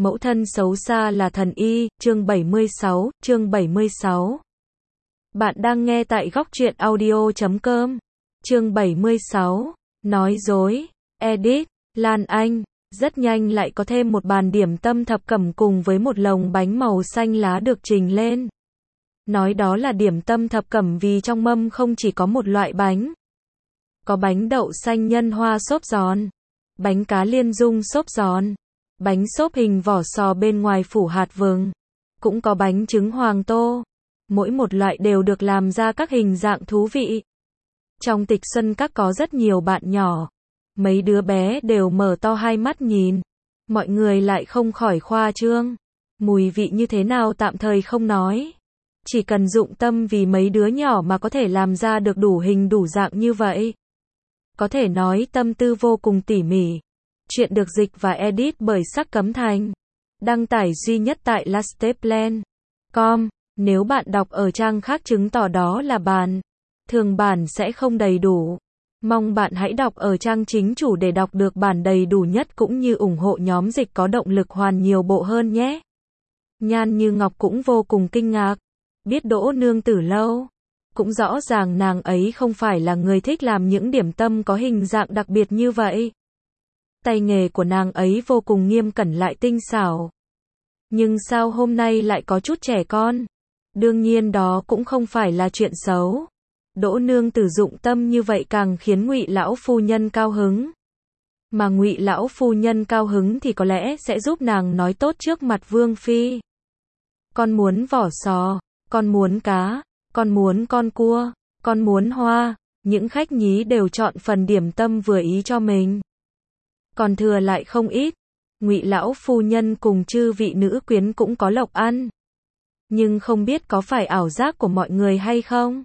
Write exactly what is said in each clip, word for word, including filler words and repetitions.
Mẫu thân xấu xa là thần y, chương bảy mươi sáu, chương bảy mươi sáu. Bạn đang nghe tại góc truyện audio chấm com. Chương bảy mươi sáu, nói dối, edit, Lan Anh, rất nhanh lại có thêm một bàn điểm tâm thập cẩm cùng với một lồng bánh màu xanh lá được trình lên. Nói đó là điểm tâm thập cẩm vì trong mâm không chỉ có một loại bánh. Có bánh đậu xanh nhân hoa xốp giòn, bánh cá liên dung xốp giòn, bánh xốp hình vỏ sò bên ngoài phủ hạt vừng, cũng có bánh trứng hoàng tô. Mỗi một loại đều được làm ra các hình dạng thú vị. Trong Tịch Xuân Các có rất nhiều bạn nhỏ. Mấy đứa bé đều mở to hai mắt nhìn. Mọi người lại không khỏi khoa trương. Mùi vị như thế nào tạm thời không nói. Chỉ cần dụng tâm vì mấy đứa nhỏ mà có thể làm ra được đủ hình đủ dạng như vậy. Có thể nói tâm tư vô cùng tỉ mỉ. Chuyện được dịch và edit bởi Sắc Cấm Thành. Đăng tải duy nhất tại lasteplan chấm com. Nếu bạn đọc ở trang khác chứng tỏ đó là bản thường bản sẽ không đầy đủ. Mong bạn hãy đọc ở trang chính chủ để đọc được bản đầy đủ nhất cũng như ủng hộ nhóm dịch có động lực hoàn nhiều bộ hơn nhé. Nhan Như Ngọc cũng vô cùng kinh ngạc. Biết Đỗ Nương Tử lâu. Cũng rõ ràng nàng ấy không phải là người thích làm những điểm tâm có hình dạng đặc biệt như vậy. Tay nghề của nàng ấy vô cùng nghiêm cẩn lại tinh xảo. Nhưng sao hôm nay lại có chút trẻ con? Đương nhiên đó cũng không phải là chuyện xấu. Đỗ Nương Tử dụng tâm như vậy càng khiến Ngụy lão phu nhân cao hứng. Mà Ngụy lão phu nhân cao hứng thì có lẽ sẽ giúp nàng nói tốt trước mặt Vương phi. Con muốn vỏ sò, con muốn cá, con muốn con cua, con muốn hoa. Những khách nhí đều chọn phần điểm tâm vừa ý cho mình. Còn thừa lại không ít. Ngụy lão phu nhân cùng chư vị nữ quyến cũng có lộc ăn. Nhưng không biết có phải ảo giác của mọi người hay không?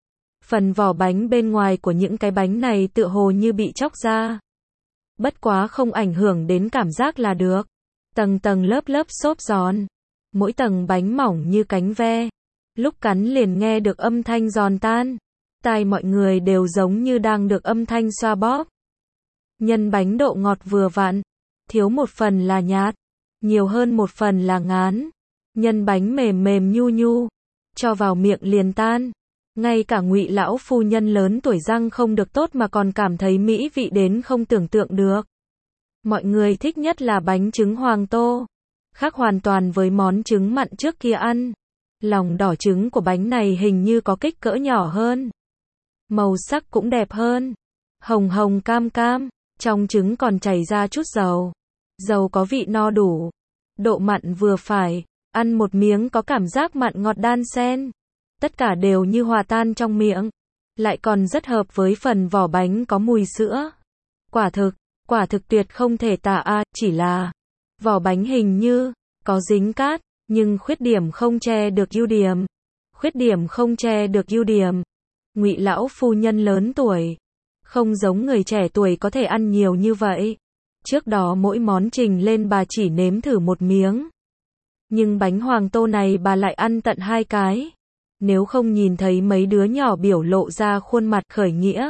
Phần vỏ bánh bên ngoài của những cái bánh này tựa hồ như bị chóc ra. Bất quá không ảnh hưởng đến cảm giác là được. Tầng tầng lớp lớp xốp giòn. Mỗi tầng bánh mỏng như cánh ve. Lúc cắn liền nghe được âm thanh giòn tan. Tai mọi người đều giống như đang được âm thanh xoa bóp. Nhân bánh độ ngọt vừa vặn. Thiếu một phần là nhạt. Nhiều hơn một phần là ngán. Nhân bánh mềm mềm nhu nhu. Cho vào miệng liền tan. Ngay cả Ngụy lão phu nhân lớn tuổi răng không được tốt mà còn cảm thấy mỹ vị đến không tưởng tượng được. Mọi người thích nhất là bánh trứng hoàng tô. Khác hoàn toàn với món trứng mặn trước kia ăn. Lòng đỏ trứng của bánh này hình như có kích cỡ nhỏ hơn. Màu sắc cũng đẹp hơn. Hồng hồng cam cam. Trong trứng còn chảy ra chút dầu. Dầu có vị no đủ. Độ mặn vừa phải. Ăn một miếng có cảm giác mặn ngọt đan xen. Tất cả đều như hòa tan trong miệng. Lại còn rất hợp với phần vỏ bánh có mùi sữa. Quả thực, quả thực tuyệt không thể tả a, chỉ là vỏ bánh hình như có dính cát, nhưng khuyết điểm không che được ưu điểm. Khuyết điểm không che được ưu điểm. Ngụy lão phu nhân lớn tuổi, không giống người trẻ tuổi có thể ăn nhiều như vậy. Trước đó mỗi món trình lên bà chỉ nếm thử một miếng. Nhưng bánh hoàng tô này bà lại ăn tận hai cái. Nếu không nhìn thấy mấy đứa nhỏ biểu lộ ra khuôn mặt khởi nghĩa.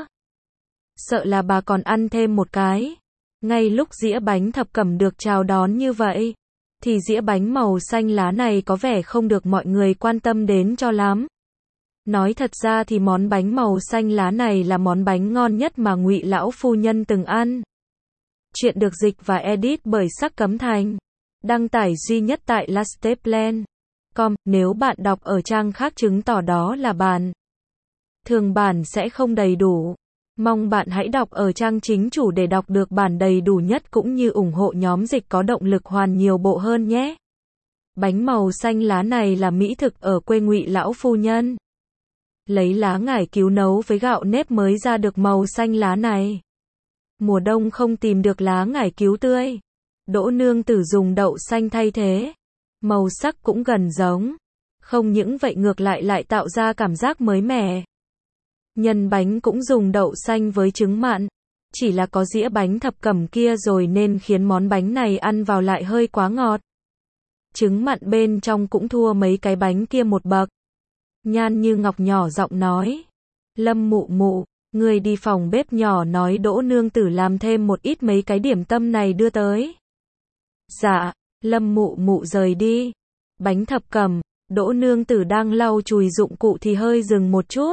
Sợ là bà còn ăn thêm một cái. Ngay lúc dĩa bánh thập cẩm được chào đón như vậy. Thì dĩa bánh màu xanh lá này có vẻ không được mọi người quan tâm đến cho lắm. Nói thật ra thì món bánh màu xanh lá này là món bánh ngon nhất mà Ngụy lão phu nhân từng ăn. Chuyện được dịch và edit bởi Sắc Cấm Thành. Đăng tải duy nhất tại lasteplan chấm com. Nếu bạn đọc ở trang khác chứng tỏ đó là bản thường bản sẽ không đầy đủ. Mong bạn hãy đọc ở trang chính chủ để đọc được bản đầy đủ nhất cũng như ủng hộ nhóm dịch có động lực hoàn nhiều bộ hơn nhé. Bánh màu xanh lá này là mỹ thực ở quê Ngụy lão phu nhân. Lấy lá ngải cứu nấu với gạo nếp mới ra được màu xanh lá này. Mùa đông không tìm được lá ngải cứu tươi. Đỗ Nương Tử dùng đậu xanh thay thế. Màu sắc cũng gần giống. Không những vậy ngược lại lại tạo ra cảm giác mới mẻ. Nhân bánh cũng dùng đậu xanh với trứng mặn. Chỉ là có dĩa bánh thập cẩm kia rồi nên khiến món bánh này ăn vào lại hơi quá ngọt. Trứng mặn bên trong cũng thua mấy cái bánh kia một bậc. Nhan Như Ngọc nhỏ giọng nói. Lâm mụ mụ, người đi phòng bếp nhỏ nói Đỗ Nương Tử làm thêm một ít mấy cái điểm tâm này đưa tới. Dạ, Lâm Mụ Mụ rời đi. Bánh thập cẩm, Đỗ nương tử đang lau chùi dụng cụ thì hơi dừng một chút.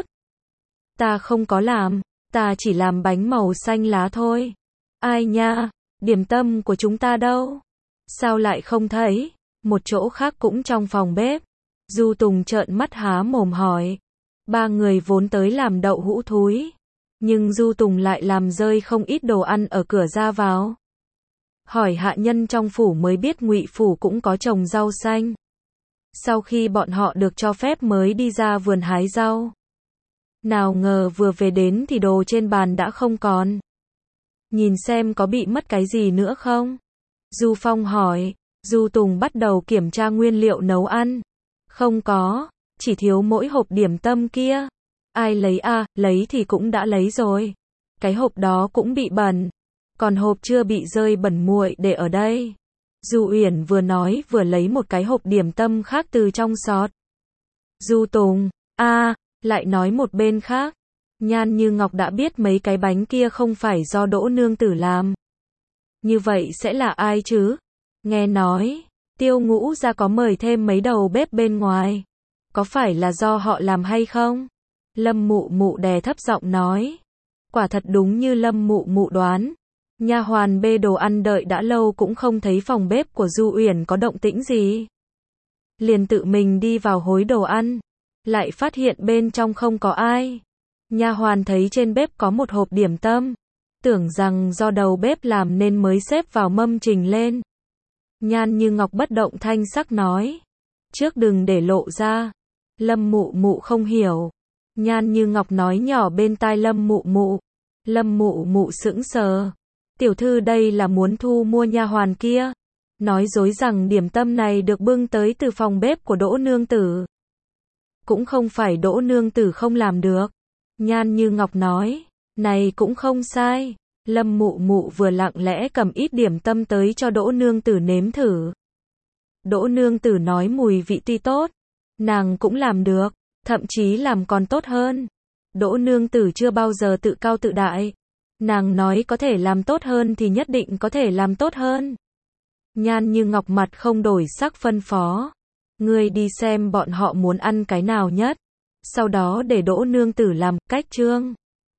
Ta không có làm, ta chỉ làm bánh màu xanh lá thôi. Ai nha, điểm tâm của chúng ta đâu? Sao lại không thấy? Một chỗ khác cũng trong phòng bếp. Du Tùng trợn mắt há mồm hỏi. Ba người vốn tới làm đậu hũ thúi, nhưng Du Tùng lại làm rơi không ít đồ ăn ở cửa ra vào. Hỏi hạ nhân trong phủ mới biết Ngụy phủ cũng có trồng rau xanh. Sau khi bọn họ được cho phép mới đi ra vườn hái rau. Nào ngờ vừa về đến thì đồ trên bàn đã không còn. Nhìn xem có bị mất cái gì nữa không? Du Phong hỏi. Du Tùng bắt đầu kiểm tra nguyên liệu nấu ăn. Không có, chỉ thiếu mỗi hộp điểm tâm kia. Ai lấy à, lấy thì cũng đã lấy rồi. Cái hộp đó cũng bị bẩn. Còn hộp chưa bị rơi bẩn muội để ở đây. Du Uyển vừa nói vừa lấy một cái hộp điểm tâm khác từ trong xọt. Du Tùng, a à, lại nói một bên khác. Nhan Như Ngọc đã biết mấy cái bánh kia không phải do Đỗ nương tử làm. Như vậy sẽ là ai chứ? Nghe nói, Tiêu Ngũ ra có mời thêm mấy đầu bếp bên ngoài. Có phải là do họ làm hay không? Lâm Mụ Mụ đè thấp giọng nói. Quả thật đúng như Lâm Mụ Mụ đoán. Nha hoàn bê đồ ăn đợi đã lâu cũng không thấy phòng bếp của Du Uyển có động tĩnh gì. Liền tự mình đi vào hối đồ ăn. Lại phát hiện bên trong không có ai. Nha hoàn thấy trên bếp có một hộp điểm tâm. Tưởng rằng do đầu bếp làm nên mới xếp vào mâm trình lên. Nhan Như Ngọc bất động thanh sắc nói. Trước đừng để lộ ra. Lâm Mụ Mụ không hiểu. Nhan Như Ngọc nói nhỏ bên tai Lâm Mụ Mụ. Lâm Mụ Mụ sững sờ. Tiểu thư đây là muốn thu mua nha hoàn kia. Nói dối rằng điểm tâm này được bưng tới từ phòng bếp của Đỗ nương tử. Cũng không phải Đỗ nương tử không làm được. Nhan Như Ngọc nói. Này cũng không sai. Lâm Mụ Mụ vừa lặng lẽ cầm ít điểm tâm tới cho Đỗ nương tử nếm thử. Đỗ nương tử nói mùi vị tuy tốt, nàng cũng làm được, thậm chí làm còn tốt hơn. Đỗ nương tử chưa bao giờ tự cao tự đại. Nàng nói có thể làm tốt hơn thì nhất định có thể làm tốt hơn. Nhan Như Ngọc mặt không đổi sắc phân phó. Ngươi đi xem bọn họ muốn ăn cái nào nhất. Sau đó để Đỗ nương tử làm, cách trương.